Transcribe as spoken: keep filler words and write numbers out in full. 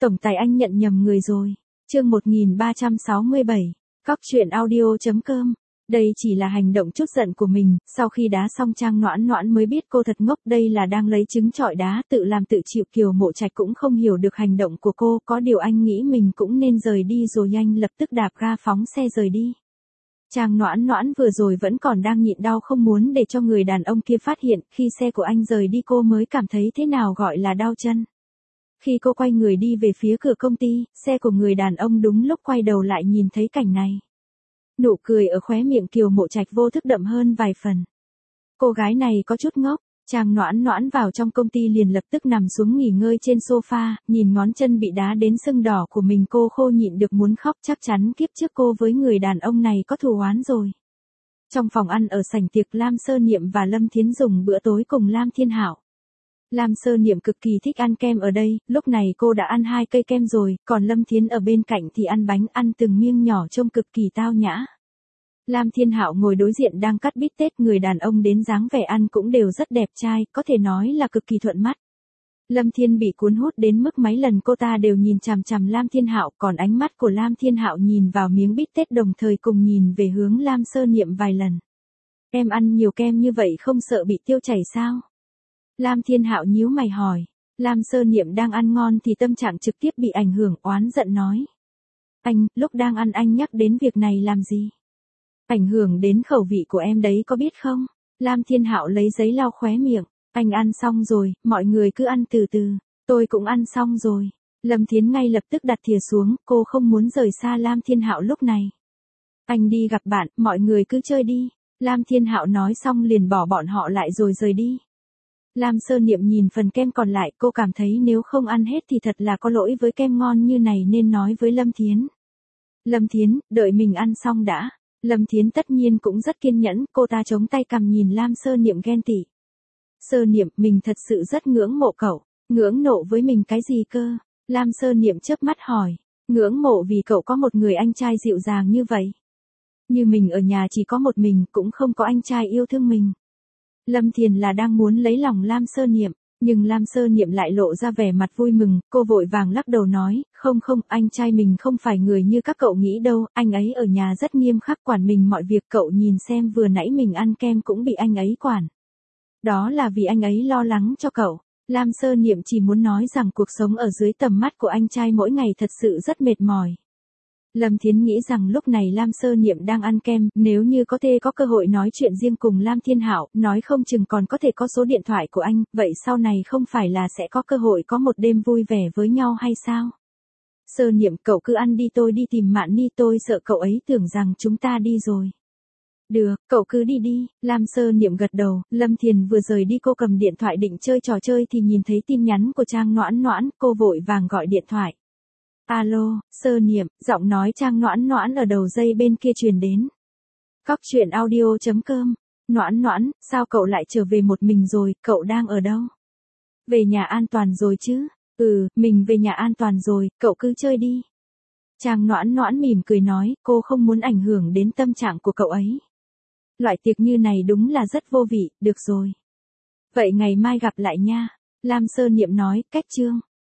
Tổng tài anh nhận nhầm người rồi. Chương một nghìn ba trăm sáu mươi bảy. Cóc truyện audio chấm com. Đây chỉ là hành động chút giận của mình, sau khi đá xong Trang Noãn Noãn mới biết cô thật ngốc, đây là đang lấy trứng trọi đá, tự làm tự chịu. Kiều Mộ Trạch cũng không hiểu được hành động của cô, có điều anh nghĩ mình cũng nên rời đi rồi nhanh lập tức đạp ga phóng xe rời đi. Trang Noãn Noãn vừa rồi vẫn còn đang nhịn đau không muốn để cho người đàn ông kia phát hiện, khi xe của anh rời đi cô mới cảm thấy thế nào gọi là đau chân. Khi cô quay người đi về phía cửa công ty, xe của người đàn ông đúng lúc quay đầu lại nhìn thấy cảnh này. Nụ cười ở khóe miệng Kiều Mộ Trạch vô thức đậm hơn vài phần. Cô gái này có chút ngốc. Trang Noãn Noãn vào trong công ty liền lập tức nằm xuống nghỉ ngơi trên sofa, nhìn ngón chân bị đá đến sưng đỏ của mình cô khô nhịn được muốn khóc, chắc chắn kiếp trước cô với người đàn ông này có thù oán rồi. Trong phòng ăn ở sảnh tiệc, Lam Sơ Niệm và Lâm Thiến dùng bữa tối cùng Lam Thiên Hạo. Lam Sơ Niệm cực kỳ thích ăn kem ở đây, lúc này cô đã ăn hai cây kem rồi, còn Lâm Thiến ở bên cạnh thì ăn bánh, ăn từng miếng nhỏ trông cực kỳ tao nhã. Lam Thiên Hạo ngồi đối diện đang cắt bít tết, người đàn ông đến dáng vẻ ăn cũng đều rất đẹp trai, có thể nói là cực kỳ thuận mắt. Lâm Thiên bị cuốn hút đến mức mấy lần cô ta đều nhìn chằm chằm Lam Thiên Hạo, còn ánh mắt của Lam Thiên Hạo nhìn vào miếng bít tết đồng thời cùng nhìn về hướng Lam Sơ Niệm vài lần. Em ăn nhiều kem như vậy không sợ bị tiêu chảy sao? Lam Thiên Hạo nhíu mày hỏi. Lam Sơ Niệm đang ăn ngon thì tâm trạng trực tiếp bị ảnh hưởng, oán giận nói. Anh, lúc đang ăn anh nhắc đến việc này làm gì? Ảnh hưởng đến khẩu vị của em đấy có biết không? Lam Thiên Hạo lấy giấy lau khóe miệng. Anh ăn xong rồi, mọi người cứ ăn từ từ. Tôi cũng ăn xong rồi. Lâm Thiến ngay lập tức đặt thìa xuống, cô không muốn rời xa Lam Thiên Hạo lúc này. Anh đi gặp bạn, mọi người cứ chơi đi. Lam Thiên Hạo nói xong liền bỏ bọn họ lại rồi rời đi. Lam Sơ Niệm nhìn phần kem còn lại, cô cảm thấy nếu không ăn hết thì thật là có lỗi với kem ngon như này nên nói với Lâm Thiến. Lâm Thiến, đợi mình ăn xong đã. Lâm Thiến tất nhiên cũng rất kiên nhẫn, cô ta chống tay cằm nhìn Lam Sơ Niệm ghen tị. Sơ Niệm, mình thật sự rất ngưỡng mộ cậu. Ngưỡng nộ với mình cái gì cơ? Lam Sơ Niệm chớp mắt hỏi. Ngưỡng mộ vì cậu có một người anh trai dịu dàng như vậy. Như mình ở nhà chỉ có một mình, cũng không có anh trai yêu thương mình. Lâm Thiền là đang muốn lấy lòng Lam Sơ Niệm, nhưng Lam Sơ Niệm lại lộ ra vẻ mặt vui mừng, cô vội vàng lắc đầu nói, không không, anh trai mình không phải người như các cậu nghĩ đâu, anh ấy ở nhà rất nghiêm khắc quản mình mọi việc, cậu nhìn xem vừa nãy mình ăn kem cũng bị anh ấy quản. Đó là vì anh ấy lo lắng cho cậu. Lam Sơ Niệm chỉ muốn nói rằng cuộc sống ở dưới tầm mắt của anh trai mỗi ngày thật sự rất mệt mỏi. Lâm Thiến nghĩ rằng lúc này Lam Sơ Niệm đang ăn kem, nếu như có thể có cơ hội nói chuyện riêng cùng Lam Thiên Hạo, nói không chừng còn có thể có số điện thoại của anh, vậy sau này không phải là sẽ có cơ hội có một đêm vui vẻ với nhau hay sao? Sơ Niệm, cậu cứ ăn đi, tôi đi tìm Mạn Ni, tôi sợ cậu ấy tưởng rằng chúng ta đi rồi. Được, cậu cứ đi đi. Lam Sơ Niệm gật đầu. Lâm Thiền vừa rời đi, cô cầm điện thoại định chơi trò chơi thì nhìn thấy tin nhắn của Trang Noãn Noãn, cô vội vàng gọi điện thoại. Alo, Sơ Niệm, giọng nói Trang Noãn Noãn ở đầu dây bên kia truyền đến. Cóc truyện audio chấm com. Noãn Noãn, sao cậu lại trở về một mình rồi, cậu đang ở đâu? Về nhà an toàn rồi chứ? Ừ, mình về nhà an toàn rồi, cậu cứ chơi đi. Trang Noãn Noãn mỉm cười nói, cô không muốn ảnh hưởng đến tâm trạng của cậu ấy. Loại tiệc như này đúng là rất vô vị, được rồi. Vậy ngày mai gặp lại nha. Lam Sơ Niệm nói, cách chương.